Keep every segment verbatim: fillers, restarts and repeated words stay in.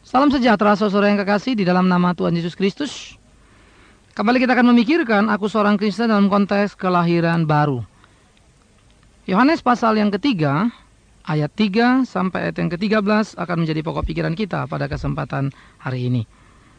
Salam sejahtera saudara yang kekasih di dalam nama Tuhan Yesus Kristus. Kembali kita akan memikirkan aku seorang Kristen dalam konteks kelahiran baru. Yohanes pasal yang ketiga, ayat tiga sampai ayat yang ketiga belas akan menjadi pokok pikiran kita pada kesempatan hari ini.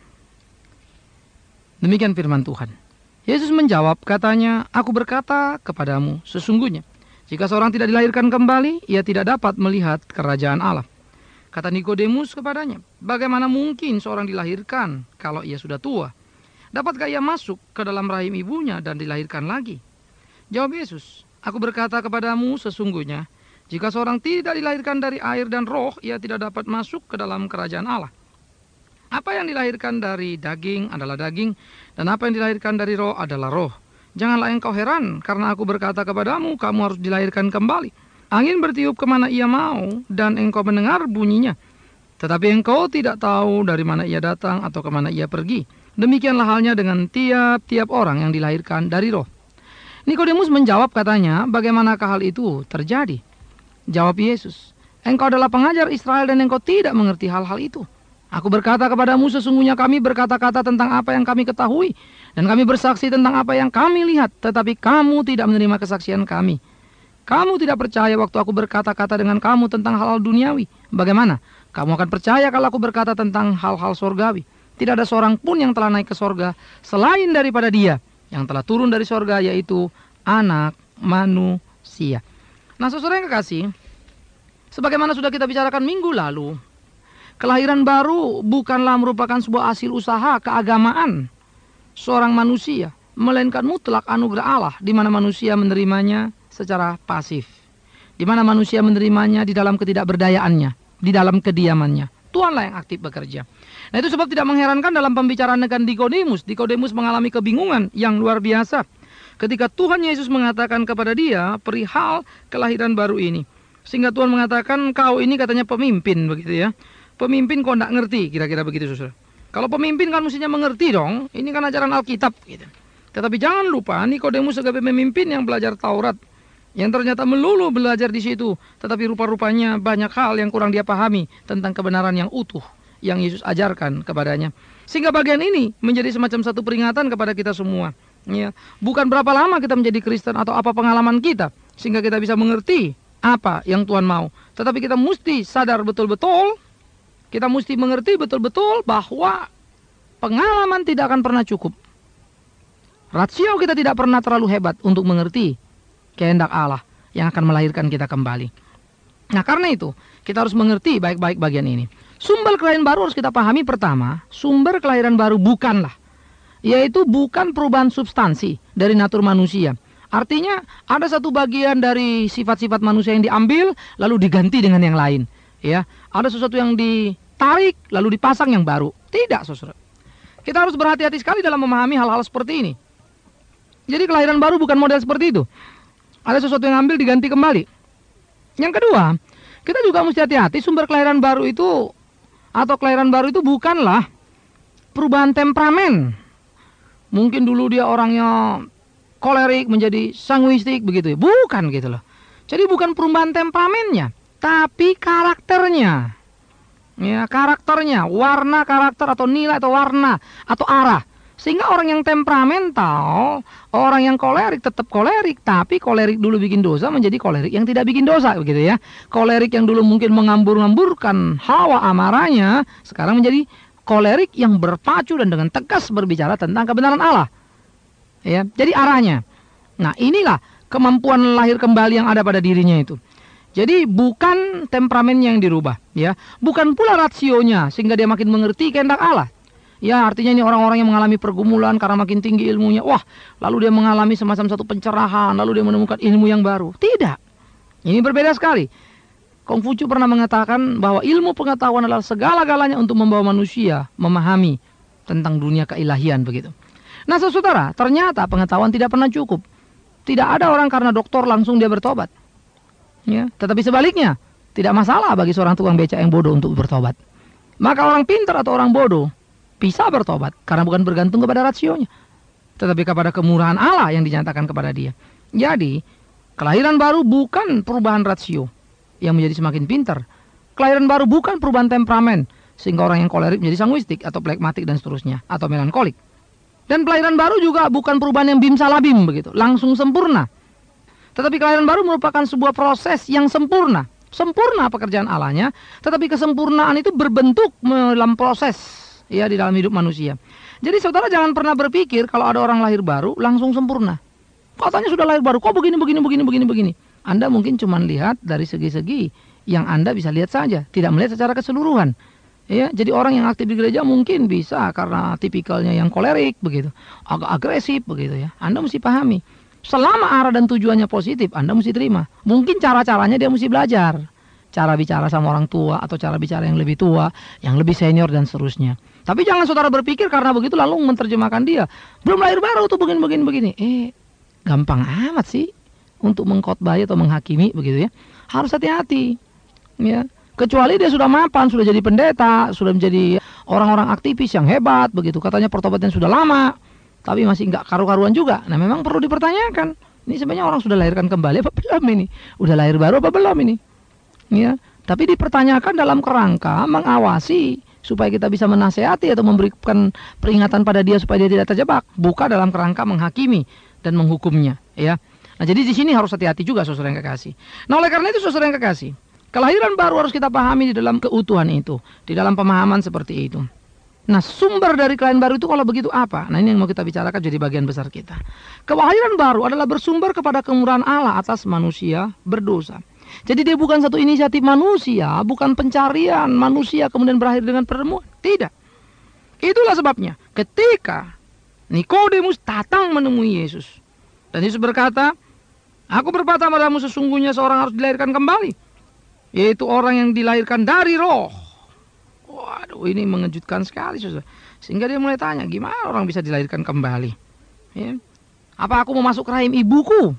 Demikian firman Tuhan. Yesus menjawab, katanya, aku berkata kepadamu, sesungguhnya, jika seorang tidak dilahirkan kembali, ia tidak dapat melihat kerajaan Allah. Kata Nikodemus kepadanya, bagaimana mungkin seorang dilahirkan kalau ia sudah tua? Dapatkah ia masuk ke dalam rahim ibunya dan dilahirkan lagi? Jawab Yesus, aku berkata kepadamu sesungguhnya, jika seorang tidak dilahirkan dari air dan roh, ia tidak dapat masuk ke dalam kerajaan Allah. Apa yang dilahirkan dari daging adalah daging, dan apa yang dilahirkan dari roh adalah roh. Janganlah engkau heran, karena aku berkata kepadamu, kamu harus dilahirkan kembali. Angin bertiup kemana ia mau, dan engkau mendengar bunyinya. Tetapi engkau tidak tahu dari mana ia datang atau kemana ia pergi. Demikianlah halnya dengan tiap-tiap orang yang dilahirkan dari roh. Nikodemus menjawab katanya, bagaimanakah hal itu terjadi? Jawab Yesus, engkau adalah pengajar Israel dan engkau tidak mengerti hal-hal itu. Aku berkata kepadamu, sesungguhnya kami berkata-kata tentang apa yang kami ketahui, dan kami bersaksi tentang apa yang kami lihat, tetapi kamu tidak menerima kesaksian kami. Kamu tidak percaya waktu aku berkata-kata dengan kamu tentang hal-hal duniawi. Bagaimana? Kamu akan percaya kalau aku berkata tentang hal-hal sorgawi. Tidak ada seorang pun yang telah naik ke sorga selain daripada Dia yang telah turun dari sorga, yaitu Anak Manusia. Nah, saudara yang kekasih, sebagaimana sudah kita bicarakan minggu lalu, kelahiran baru bukanlah merupakan sebuah hasil usaha keagamaan seorang manusia, melainkan mutlak anugerah Allah, di mana manusia menerimanya secara pasif, di mana manusia menerimanya di dalam ketidakberdayaannya, di dalam kediamannya. Tuhanlah yang aktif bekerja. Nah, itu sebab tidak mengherankan dalam pembicaraan dengan Nikodemus, Nikodemus mengalami kebingungan yang luar biasa ketika Tuhan Yesus mengatakan kepada dia perihal kelahiran baru ini. Sehingga Tuhan mengatakan, kau ini katanya pemimpin, begitu ya. Pemimpin kok tidak ngerti, kira-kira begitu, saudara. Kalau pemimpin kan mestinya mengerti dong, ini kan ajaran Alkitab, gitu. Tetapi jangan lupa, Nikodemus sebagai pemimpin yang belajar Taurat, yang ternyata melulu belajar di situ, tetapi rupa-rupanya banyak hal yang kurang dia pahami tentang kebenaran yang utuh yang Yesus ajarkan kepadanya. Sehingga bagian ini menjadi semacam satu peringatan kepada kita semua. Ya, bukan berapa lama kita menjadi Kristen atau apa pengalaman kita sehingga kita bisa mengerti apa yang Tuhan mau. Tetapi kita mesti sadar betul-betul, kita mesti mengerti betul-betul bahwa pengalaman tidak akan pernah cukup. Rasio kita tidak pernah terlalu hebat untuk mengerti kehendak Allah yang akan melahirkan kita kembali. Nah, karena itu kita harus mengerti baik-baik bagian ini. Sumber kelahiran baru harus kita pahami. Pertama, sumber kelahiran baru bukanlah, yaitu bukan perubahan substansi dari natur manusia. Artinya ada satu bagian dari sifat-sifat manusia yang diambil lalu diganti dengan yang lain. Ya, ada sesuatu yang ditarik lalu dipasang yang baru. Tidak, saudara. Kita harus berhati-hati sekali dalam memahami hal-hal seperti ini. Jadi kelahiran baru bukan model seperti itu. Ada sesuatu yang ambil diganti kembali. Yang kedua, kita juga mesti hati-hati, sumber kelahiran baru itu atau kelahiran baru itu bukanlah perubahan temperamen. Mungkin dulu dia orangnya kolerik menjadi sanguistik begitu ya. Bukan gitu loh. Jadi bukan perubahan temperamennya, tapi karakternya. Ya, karakternya, warna karakter atau nilai atau warna atau arah. Sehingga orang yang temperamental, orang yang kolerik tetap kolerik, tapi kolerik dulu bikin dosa menjadi kolerik yang tidak bikin dosa, begitu ya. Kolerik yang dulu mungkin mengambur-ngamburkan hawa amarahnya, sekarang menjadi kolerik yang berpacu dan dengan tegas berbicara tentang kebenaran Allah. Ya, jadi arahnya. Nah, inilah kemampuan lahir kembali yang ada pada dirinya itu. Jadi bukan temperamennya yang dirubah, ya. Bukan pula rasionya sehingga dia makin mengerti kehendak Allah. Ya, artinya ini orang-orang yang mengalami pergumulan karena makin tinggi ilmunya. Wah, lalu dia mengalami semacam satu pencerahan, lalu dia menemukan ilmu yang baru. Tidak. Ini berbeda sekali. Kongfucu pernah mengatakan bahwa ilmu pengetahuan adalah segala-galanya untuk membawa manusia memahami tentang dunia keilahian, begitu. Nah, saudara, ternyata pengetahuan tidak pernah cukup. Tidak ada orang karena doktor langsung dia bertobat. Ya, tetapi sebaliknya, tidak masalah bagi seorang tukang beca yang bodoh untuk bertobat. Maka orang pintar atau orang bodoh bisa bertobat karena bukan bergantung kepada rasionya, tetapi kepada kemurahan Allah yang dinyatakan kepada dia. Jadi, kelahiran baru bukan perubahan rasio yang menjadi semakin pintar. Kelahiran baru bukan perubahan temperamen Sehingga orang yang kolerik menjadi sanguistik atau plekmatik dan seterusnya, atau melankolik. Dan kelahiran baru juga bukan perubahan yang bim salabim begitu, langsung sempurna. Tetapi kelahiran baru merupakan sebuah proses yang sempurna. Sempurna pekerjaan Allahnya, tetapi kesempurnaan itu berbentuk dalam proses, ya, di dalam hidup manusia. Jadi saudara jangan pernah berpikir kalau ada orang lahir baru langsung sempurna. Katanya sudah lahir baru, kok begini, begini, begini, begini, begini. Anda mungkin cuma lihat dari segi-segi yang Anda bisa lihat saja, tidak melihat secara keseluruhan. Ya, jadi orang yang aktif di gereja mungkin bisa karena tipikalnya yang kolerik begitu, agak agresif begitu ya. Anda mesti pahami, selama arah dan tujuannya positif, Anda mesti terima. Mungkin cara-caranya dia mesti belajar, cara bicara sama orang tua atau cara bicara yang lebih tua, yang lebih senior dan seterusnya. Tapi jangan saudara berpikir karena begitu lalu menerjemahkan dia, belum lahir baru tuh begini-begini begini. Eh, gampang amat sih untuk mengkhotbah atau menghakimi begitu ya. Harus hati-hati, ya. Kecuali dia sudah mapan, sudah jadi pendeta, sudah menjadi orang-orang aktivis yang hebat begitu. Katanya pertobatan sudah lama, tapi masih nggak karu-karuan juga. Nah memang perlu dipertanyakan. Ini sebenarnya orang sudah lahirkan kembali apa belum ini? Udah lahir baru apa belum ini? Ya, tapi dipertanyakan dalam kerangka mengawasi supaya kita bisa menasehati atau memberikan peringatan pada dia supaya dia tidak terjebak. Bukan dalam kerangka menghakimi dan menghukumnya. Ya. Nah jadi di sini harus hati-hati juga saudara yang kekasih. Nah oleh karena itu saudara yang kekasih, kelahiran baru harus kita pahami di dalam keutuhan itu, di dalam pemahaman seperti itu. Nah, sumber dari kelahiran baru itu kalau begitu apa? Nah, ini yang mau kita bicarakan jadi bagian besar kita. Kelahiran baru adalah bersumber kepada kemurahan Allah atas manusia berdosa. Jadi dia bukan satu inisiatif manusia, bukan pencarian manusia kemudian berakhir dengan pertemuan. Tidak. Itulah sebabnya ketika Nikodemus datang menemui Yesus, dan Yesus berkata, "Aku berkata padamu sesungguhnya seorang harus dilahirkan kembali, yaitu orang yang dilahirkan dari roh." Waduh, ini mengejutkan sekali, saudara. Sehingga dia mulai tanya, gimana orang bisa dilahirkan kembali? Ya. Apa aku mau masuk ke rahim ibuku?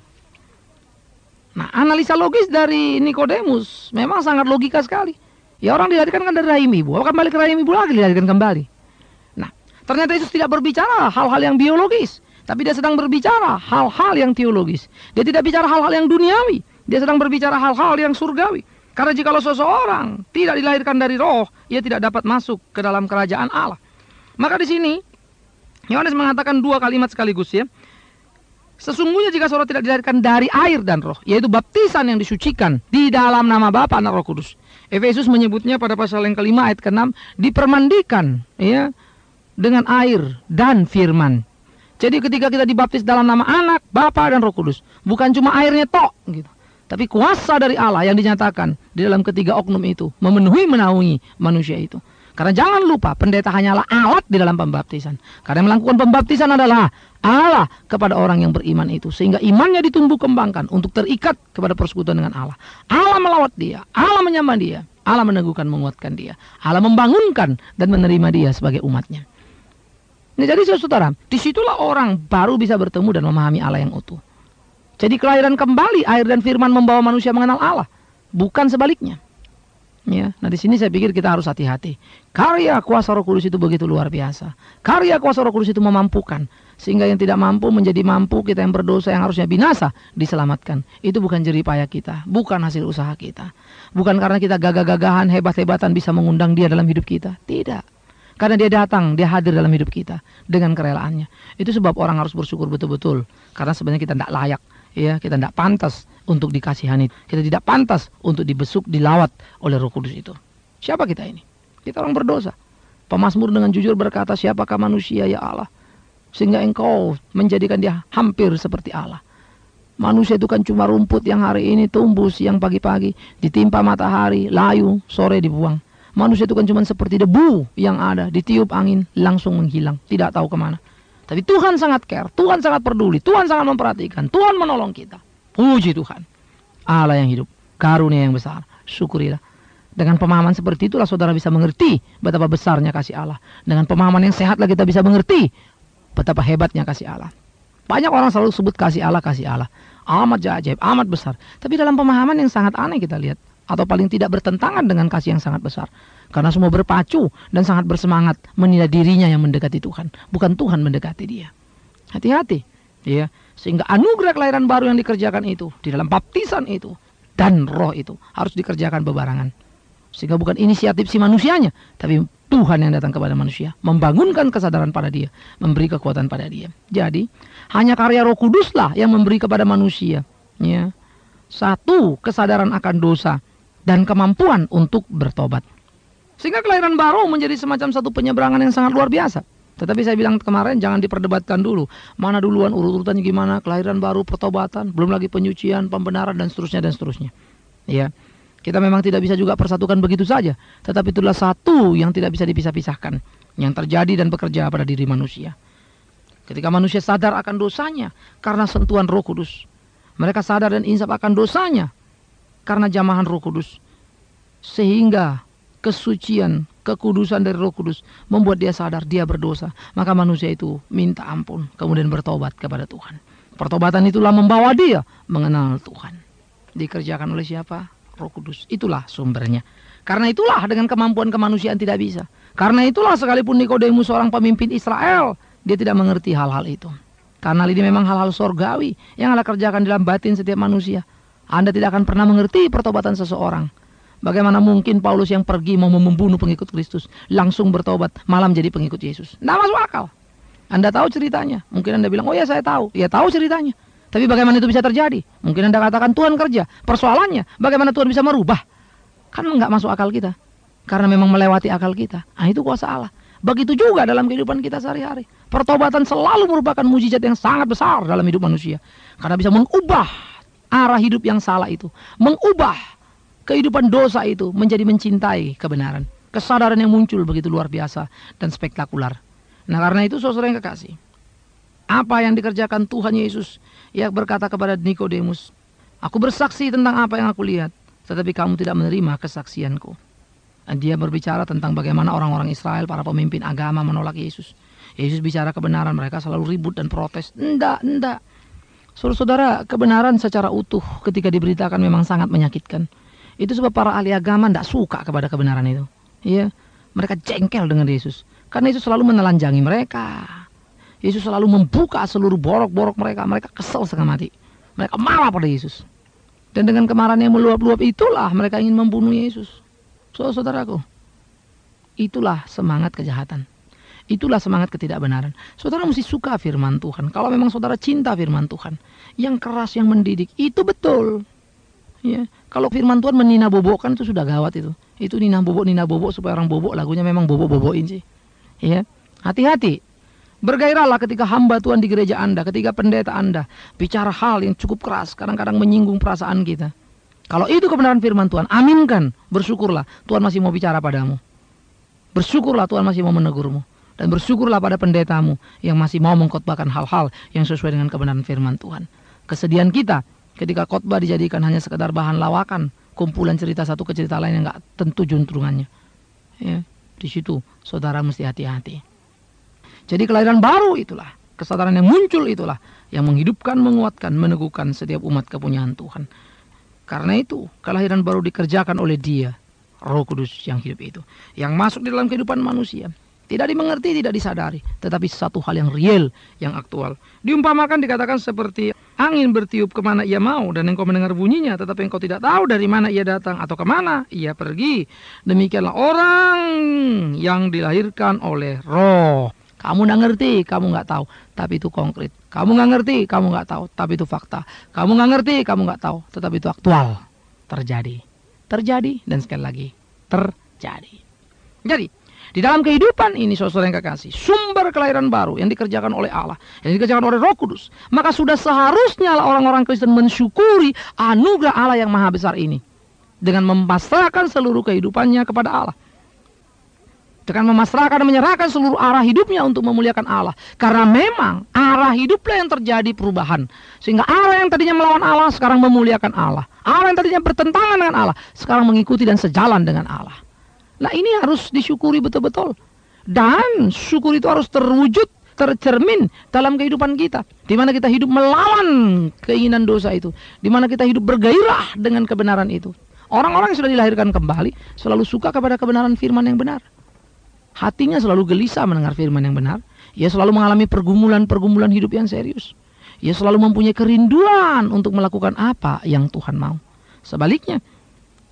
Nah, analisa logis dari Nikodemus memang sangat logika sekali. Ya, orang dilahirkan kan dari rahim ibu, akan balik ke rahim ibu lagi dilahirkan kembali. Nah, ternyata Yesus tidak berbicara hal-hal yang biologis, tapi dia sedang berbicara hal-hal yang teologis. Dia tidak bicara hal-hal yang duniawi, dia sedang berbicara hal-hal yang surgawi. Karena jikalau seseorang tidak dilahirkan dari roh, ia tidak dapat masuk ke dalam kerajaan Allah. Maka di sini Yohanes mengatakan dua kalimat sekaligus ya. Sesungguhnya jika seorang tidak dilahirkan dari air dan roh, yaitu baptisan yang disucikan di dalam nama Bapa, Anak, Roh Kudus. Efesus menyebutnya pada pasal yang kelima ayat keenam, dipermandikan ya dengan air dan firman. Jadi ketika kita dibaptis dalam nama Anak, Bapa, dan Roh Kudus, bukan cuma airnya tok gitu. Tapi kuasa dari Allah yang dinyatakan di dalam ketiga oknum itu memenuhi menaungi manusia itu. Karena jangan lupa pendeta hanyalah alat di dalam pembaptisan. Karena yang melakukan pembaptisan adalah Allah kepada orang yang beriman itu. Sehingga imannya ditumbuh kembangkan untuk terikat kepada persekutuan dengan Allah. Allah melawat dia, Allah menyamar dia, Allah meneguhkan menguatkan dia, Allah membangunkan dan menerima dia sebagai umatnya. Nah, jadi saudara, disitulah orang baru bisa bertemu dan memahami Allah yang utuh. Jadi kelahiran kembali, air dan firman membawa manusia mengenal Allah, bukan sebaliknya. Ya, nah di sini saya pikir kita harus hati-hati. Karya kuasa Roh Kudus itu begitu luar biasa. Karya kuasa Roh Kudus itu memampukan, sehingga yang tidak mampu menjadi mampu, kita yang berdosa yang harusnya binasa diselamatkan. Itu bukan jerih payah kita, bukan hasil usaha kita. Bukan karena kita gagah-gagahan, hebat-hebatan bisa mengundang dia dalam hidup kita. Tidak. Karena dia datang, dia hadir dalam hidup kita dengan kerelaannya. Itu sebab orang harus bersyukur betul-betul. Karena sebenarnya kita tidak layak. Ya, kita tidak pantas untuk dikasihani. Kita tidak pantas untuk dibesuk, dilawat oleh Roh Kudus itu. Siapa kita ini? Kita orang berdosa. Pemazmur dengan jujur berkata, siapakah manusia ya Allah, sehingga engkau menjadikan dia hampir seperti Allah. Manusia itu kan cuma rumput yang hari ini tumbuh siang pagi-pagi, ditimpa matahari, layu, sore dibuang. Manusia itu kan cuma seperti debu yang ada, ditiup angin, langsung menghilang, tidak tahu kemana. Tapi Tuhan sangat care, Tuhan sangat peduli, Tuhan sangat memperhatikan, Tuhan menolong kita. Puji Tuhan. Allah yang hidup, karunia yang besar, syukurilah. Dengan pemahaman seperti itulah saudara bisa mengerti betapa besarnya kasih Allah. Dengan pemahaman yang sehatlah kita bisa mengerti betapa hebatnya kasih Allah. Banyak orang selalu sebut kasih Allah, kasih Allah. Amat ajaib, amat besar. Tapi dalam pemahaman yang sangat aneh kita lihat. Atau paling tidak bertentangan dengan kasih yang sangat besar. Karena semua berpacu dan sangat bersemangat menilai dirinya yang mendekati Tuhan, bukan Tuhan mendekati dia. Hati-hati, ya. Sehingga anugerah kelahiran baru yang dikerjakan itu di dalam baptisan itu dan roh itu harus dikerjakan bebarengan. Sehingga bukan inisiatif si manusianya, tapi Tuhan yang datang kepada manusia, membangunkan kesadaran pada dia, memberi kekuatan pada dia. Jadi, hanya karya Roh Kuduslah yang memberi kepada manusia, ya, satu, kesadaran akan dosa dan kemampuan untuk bertobat. Sehingga kelahiran baru menjadi semacam satu penyeberangan yang sangat luar biasa. Tetapi saya bilang kemarin, jangan diperdebatkan dulu. Mana duluan, urut-urutannya gimana, kelahiran baru, pertobatan, belum lagi penyucian, pembenaran, dan seterusnya, dan seterusnya. Ya, kita memang tidak bisa juga persatukan begitu saja. Tetapi itulah satu yang tidak bisa dipisah-pisahkan, yang terjadi dan bekerja pada diri manusia. Ketika manusia sadar akan dosanya karena sentuhan Roh Kudus, mereka sadar dan insaf akan dosanya karena jamahan Roh Kudus, sehingga kesucian, kekudusan dari Roh Kudus membuat dia sadar dia berdosa. Maka manusia itu minta ampun, kemudian bertobat kepada Tuhan. Pertobatan itulah membawa dia mengenal Tuhan. Dikerjakan oleh siapa? Roh Kudus. Itulah sumbernya. Karena itulah dengan kemampuan kemanusiaan tidak bisa. Karena itulah sekalipun Nikodemus seorang pemimpin Israel, dia tidak mengerti hal-hal itu. Karena ini memang hal-hal sorgawi yang Allah kerjakan dalam batin setiap manusia. Anda tidak akan pernah mengerti pertobatan seseorang. Bagaimana mungkin Paulus yang pergi mau membunuh pengikut Kristus langsung bertobat malam jadi pengikut Yesus? Tidak masuk akal. Anda tahu ceritanya. Mungkin Anda bilang, oh ya saya tahu. Ya tahu ceritanya. Tapi bagaimana itu bisa terjadi? Mungkin Anda katakan Tuhan kerja. Persoalannya, bagaimana Tuhan bisa merubah? Kan nggak masuk akal kita. Karena memang melewati akal kita. Nah itu kuasa Allah. Begitu juga dalam kehidupan kita sehari-hari. Pertobatan selalu merupakan mujizat yang sangat besar dalam hidup manusia. Karena bisa mengubah arah hidup yang salah itu. Mengubah kehidupan dosa itu menjadi mencintai kebenaran. Kesadaran yang muncul begitu luar biasa dan spektakuler. Nah karena itu saudara yang kekasih, apa yang dikerjakan Tuhan Yesus yang berkata kepada Nikodemus, aku bersaksi tentang apa yang aku lihat, tetapi kamu tidak menerima kesaksianku. Dan dia berbicara tentang bagaimana orang-orang Israel, para pemimpin agama menolak Yesus. Yesus bicara kebenaran, mereka selalu ribut dan protes. Enggak, enggak. Saudara-saudara, kebenaran secara utuh ketika diberitakan memang sangat menyakitkan. Itu sebab para ahli agama tidak suka kepada kebenaran itu. Ya, mereka jengkel dengan Yesus. Karena Yesus selalu menelanjangi mereka. Yesus selalu membuka seluruh borok-borok mereka. Mereka kesal setengah mati. Mereka marah pada Yesus. Dan dengan kemarahan yang meluap-luap itulah mereka ingin membunuh Yesus. Saudara-saudaraku, itulah semangat kejahatan. Itulah semangat ketidakbenaran. Saudara mesti suka firman Tuhan. Kalau memang saudara cinta firman Tuhan, yang keras, yang mendidik, itu betul. Ya, kalau firman Tuhan menina bobokkan itu sudah gawat itu. Itu nina bobok, nina bobok supaya orang bobok, lagunya memang bobok-bobokin sih. Ya, hati-hati. Bergairahlah ketika hamba Tuhan di gereja Anda, ketika pendeta Anda bicara hal yang cukup keras, kadang-kadang menyinggung perasaan kita. Kalau itu kebenaran firman Tuhan, aminkan, bersyukurlah Tuhan masih mau bicara padamu. Bersyukurlah Tuhan masih mau menegurmu. Dan bersyukurlah pada pendetamu yang masih mau mengkhotbahkan hal-hal yang sesuai dengan kebenaran firman Tuhan. Kesedihan kita ketika khotbah dijadikan hanya sekedar bahan lawakan, kumpulan cerita satu ke cerita lain yang nggak tentu juntrungannya. Ya, di situ saudara mesti hati-hati. Jadi kelahiran baru itulah, kesadaran yang muncul itulah yang menghidupkan, menguatkan, meneguhkan setiap umat kepunyaan Tuhan. Karena itu kelahiran baru dikerjakan oleh Dia, Roh Kudus yang hidup itu, yang masuk di dalam kehidupan manusia. Tidak dimengerti, tidak disadari, tetapi satu hal yang real, yang aktual. Diumpamakan dikatakan seperti angin bertiup kemana ia mau, dan engkau mendengar bunyinya, tetapi engkau tidak tahu dari mana ia datang atau kemana ia pergi. Demikianlah orang yang dilahirkan oleh Roh. Kamu nggak ngerti, kamu nggak tahu, tapi itu konkret. Kamu nggak ngerti, kamu nggak tahu, tapi itu fakta. Kamu nggak ngerti, kamu nggak tahu, tetapi itu aktual. Terjadi, terjadi, dan sekali lagi terjadi. Jadi di dalam kehidupan ini, saudara yang kekasih, sumber kelahiran baru yang dikerjakan oleh Allah, yang dikerjakan oleh Roh Kudus, maka sudah seharusnya orang-orang Kristen mensyukuri anugerah Allah yang maha besar ini dengan memasrahkan seluruh kehidupannya kepada Allah, dengan memasrahkan dan menyerahkan seluruh arah hidupnya untuk memuliakan Allah. Karena memang arah hiduplah yang terjadi perubahan, sehingga arah yang tadinya melawan Allah sekarang memuliakan Allah, arah yang tadinya bertentangan dengan Allah sekarang mengikuti dan sejalan dengan Allah. Nah ini harus disyukuri betul-betul. Dan syukur itu harus terwujud, tercermin dalam kehidupan kita. Di mana kita hidup melawan keinginan dosa itu. Di mana kita hidup bergairah dengan kebenaran itu. Orang-orang yang sudah dilahirkan kembali selalu suka kepada kebenaran firman yang benar. Hatinya selalu gelisah mendengar firman yang benar. Ia selalu mengalami pergumulan-pergumulan hidup yang serius. Ia selalu mempunyai kerinduan untuk melakukan apa yang Tuhan mau. Sebaliknya,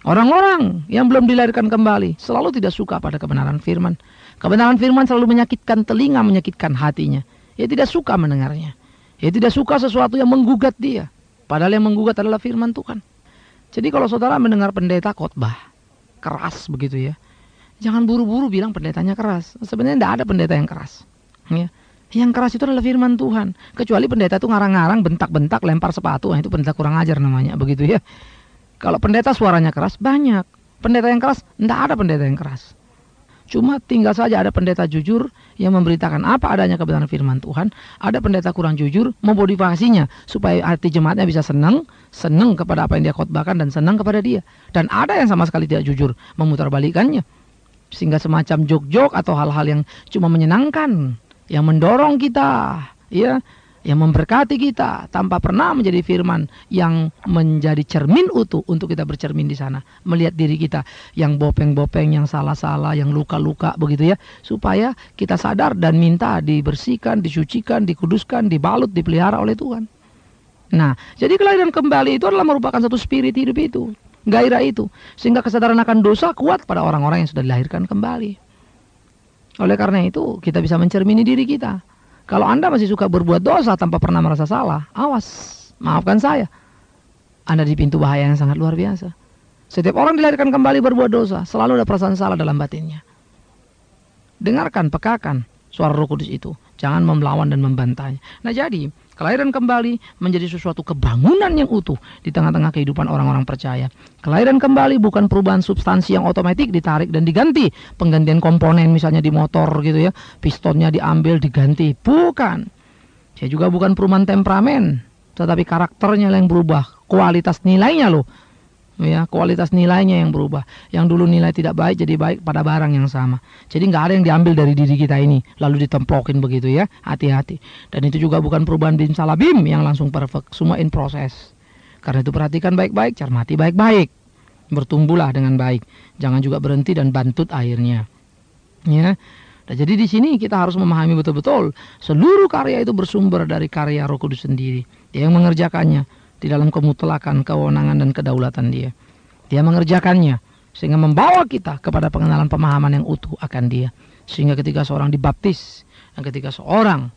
Orang-orang yang belum dilahirkan kembali selalu tidak suka pada kebenaran firman. Kebenaran firman selalu menyakitkan telinga, menyakitkan hatinya. Ia tidak suka mendengarnya. Ia tidak suka sesuatu yang menggugat dia. Padahal yang menggugat adalah firman Tuhan. Jadi kalau saudara mendengar pendeta khotbah keras begitu ya, jangan buru-buru bilang pendetanya keras. Sebenarnya tidak ada pendeta yang keras. Ya. Yang keras itu adalah firman Tuhan. Kecuali pendeta itu ngarang-ngarang, bentak-bentak, lempar sepatu, nah itu pendeta kurang ajar namanya, begitu ya. Kalau pendeta suaranya keras, banyak. Pendeta yang keras, tidak ada pendeta yang keras. Cuma tinggal saja ada pendeta jujur yang memberitakan apa adanya kebenaran firman Tuhan. Ada pendeta kurang jujur, memotivasinya supaya hati jemaatnya bisa senang, senang kepada apa yang dia khotbahkan dan senang kepada dia. Dan ada yang sama sekali tidak jujur, memutarbalikannya. Sehingga semacam jok-jok atau hal-hal yang cuma menyenangkan, yang mendorong kita, ya, yang memberkati kita tanpa pernah menjadi firman yang menjadi cermin utuh untuk kita bercermin di sana, melihat diri kita yang bopeng-bopeng, yang salah-salah, yang luka-luka begitu ya, supaya kita sadar dan minta dibersihkan, disucikan, dikuduskan, dibalut, dipelihara oleh Tuhan. Nah, jadi kelahiran kembali itu adalah merupakan satu spirit hidup itu, gairah itu, sehingga kesadaran akan dosa kuat pada orang-orang yang sudah dilahirkan kembali. Oleh karena itu kita bisa mencermini diri kita. Kalau Anda masih suka berbuat dosa tanpa pernah merasa salah, awas, maafkan saya. Anda di pintu bahaya yang sangat luar biasa. Setiap orang dilahirkan kembali berbuat dosa, selalu ada perasaan salah dalam batinnya. Dengarkan, pekakan suara Roh Kudus itu. Jangan melawan dan membantahnya. Nah jadi, kelahiran kembali menjadi sesuatu kebangunan yang utuh di tengah-tengah kehidupan orang-orang percaya. Kelahiran kembali bukan perubahan substansi yang otomatis ditarik dan diganti. Penggantian komponen misalnya di motor gitu ya. Pistonnya diambil, diganti. Bukan. Saya juga bukan perubahan temperamen. Tetapi karakternya yang berubah. Kualitas nilainya loh. Ya, kualitas nilainya yang berubah. Yang dulu nilai tidak baik jadi baik pada barang yang sama. Jadi nggak ada yang diambil dari diri kita ini lalu ditemplokin begitu ya. Hati-hati. Dan itu juga bukan perubahan bim salah bim yang langsung perfect. Semua in proses. Karena itu perhatikan baik-baik, cermati baik-baik. Bertumbuhlah dengan baik. Jangan juga berhenti dan bantut akhirnya. Ya. Nah, jadi di sini kita harus memahami betul-betul seluruh karya itu bersumber dari karya Roh Kudus sendiri. Dia yang mengerjakannya di dalam kemutlakan, kewenangan dan kedaulatan dia. Dia mengerjakannya sehingga membawa kita kepada pengenalan pemahaman yang utuh akan dia. Sehingga ketika seorang dibaptis dan ketika seorang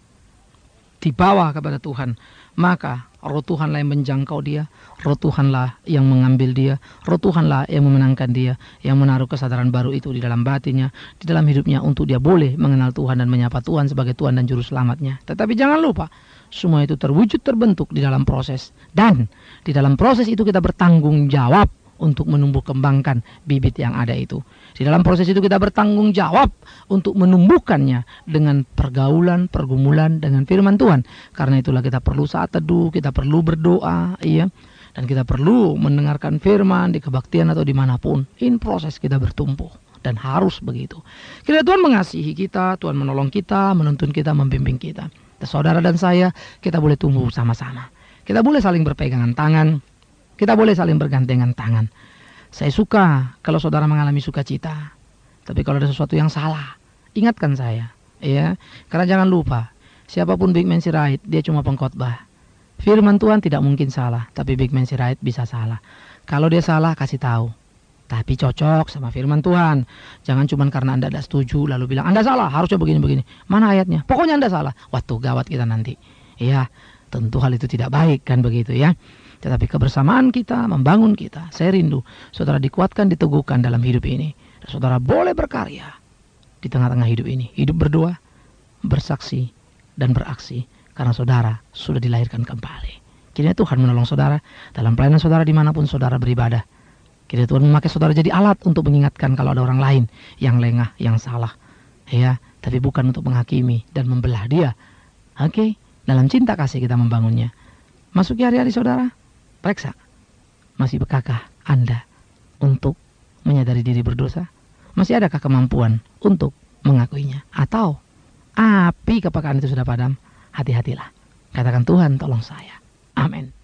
dibawa kepada Tuhan, maka Roh Tuhanlah yang menjangkau dia, Roh Tuhanlah yang mengambil dia, Roh Tuhanlah yang memenangkan dia, yang menaruh kesadaran baru itu di dalam batinnya, di dalam hidupnya untuk dia boleh mengenal Tuhan dan menyapa Tuhan sebagai Tuhan dan Juru Selamatnya. Tetapi jangan lupa, semua itu terwujud terbentuk di dalam proses. Dan di dalam proses itu kita bertanggung jawab untuk menumbuh kembangkan bibit yang ada itu. Di dalam proses itu kita bertanggung jawab untuk menumbuhkannya dengan pergaulan, pergumulan dengan firman Tuhan. Karena itulah kita perlu saat teduh, kita perlu berdoa, iya. Dan kita perlu mendengarkan firman di kebaktian atau dimanapun. In proses kita bertumbuh. Dan harus begitu. Kiranya Tuhan mengasihi kita, Tuhan menolong kita, menuntun kita, membimbing kita. Saudara dan saya, kita boleh tumbuh sama-sama. Kita boleh saling berpegangan tangan. Kita boleh saling bergandengan tangan. Saya suka kalau saudara mengalami sukacita. Tapi kalau ada sesuatu yang salah, ingatkan saya. Ya, karena jangan lupa, siapapun Big Man Sirait, dia cuma pengkhotbah. Firman Tuhan tidak mungkin salah, tapi Big Man Sirait bisa salah. Kalau dia salah, kasih tahu. Tapi cocok sama firman Tuhan. Jangan cuma karena Anda tidak setuju lalu bilang Anda salah, harusnya begini-begini. Mana ayatnya? Pokoknya Anda salah. Waduh, gawat kita nanti. Ya, tentu hal itu tidak baik kan begitu ya. Tetapi kebersamaan kita membangun kita. Saya rindu saudara dikuatkan, diteguhkan dalam hidup ini. Dan saudara boleh berkarya di tengah-tengah hidup ini. Hidup berdoa, bersaksi, dan beraksi. Karena saudara sudah dilahirkan kembali. Kiranya Tuhan menolong saudara dalam pelayanan saudara dimanapun saudara beribadah. Kiranya Tuhan memakai saudara jadi alat untuk mengingatkan kalau ada orang lain yang lengah, yang salah. Ya, tapi bukan untuk menghakimi dan membelah dia. Oke, okay? Dalam cinta kasih kita membangunnya. Masuki hari-hari saudara, periksa. Masih bekakah Anda untuk menyadari diri berdosa? Masih adakah kemampuan untuk mengakuinya? Atau api kepekaan itu sudah padam? Hati-hatilah. Katakan Tuhan tolong saya. Amin.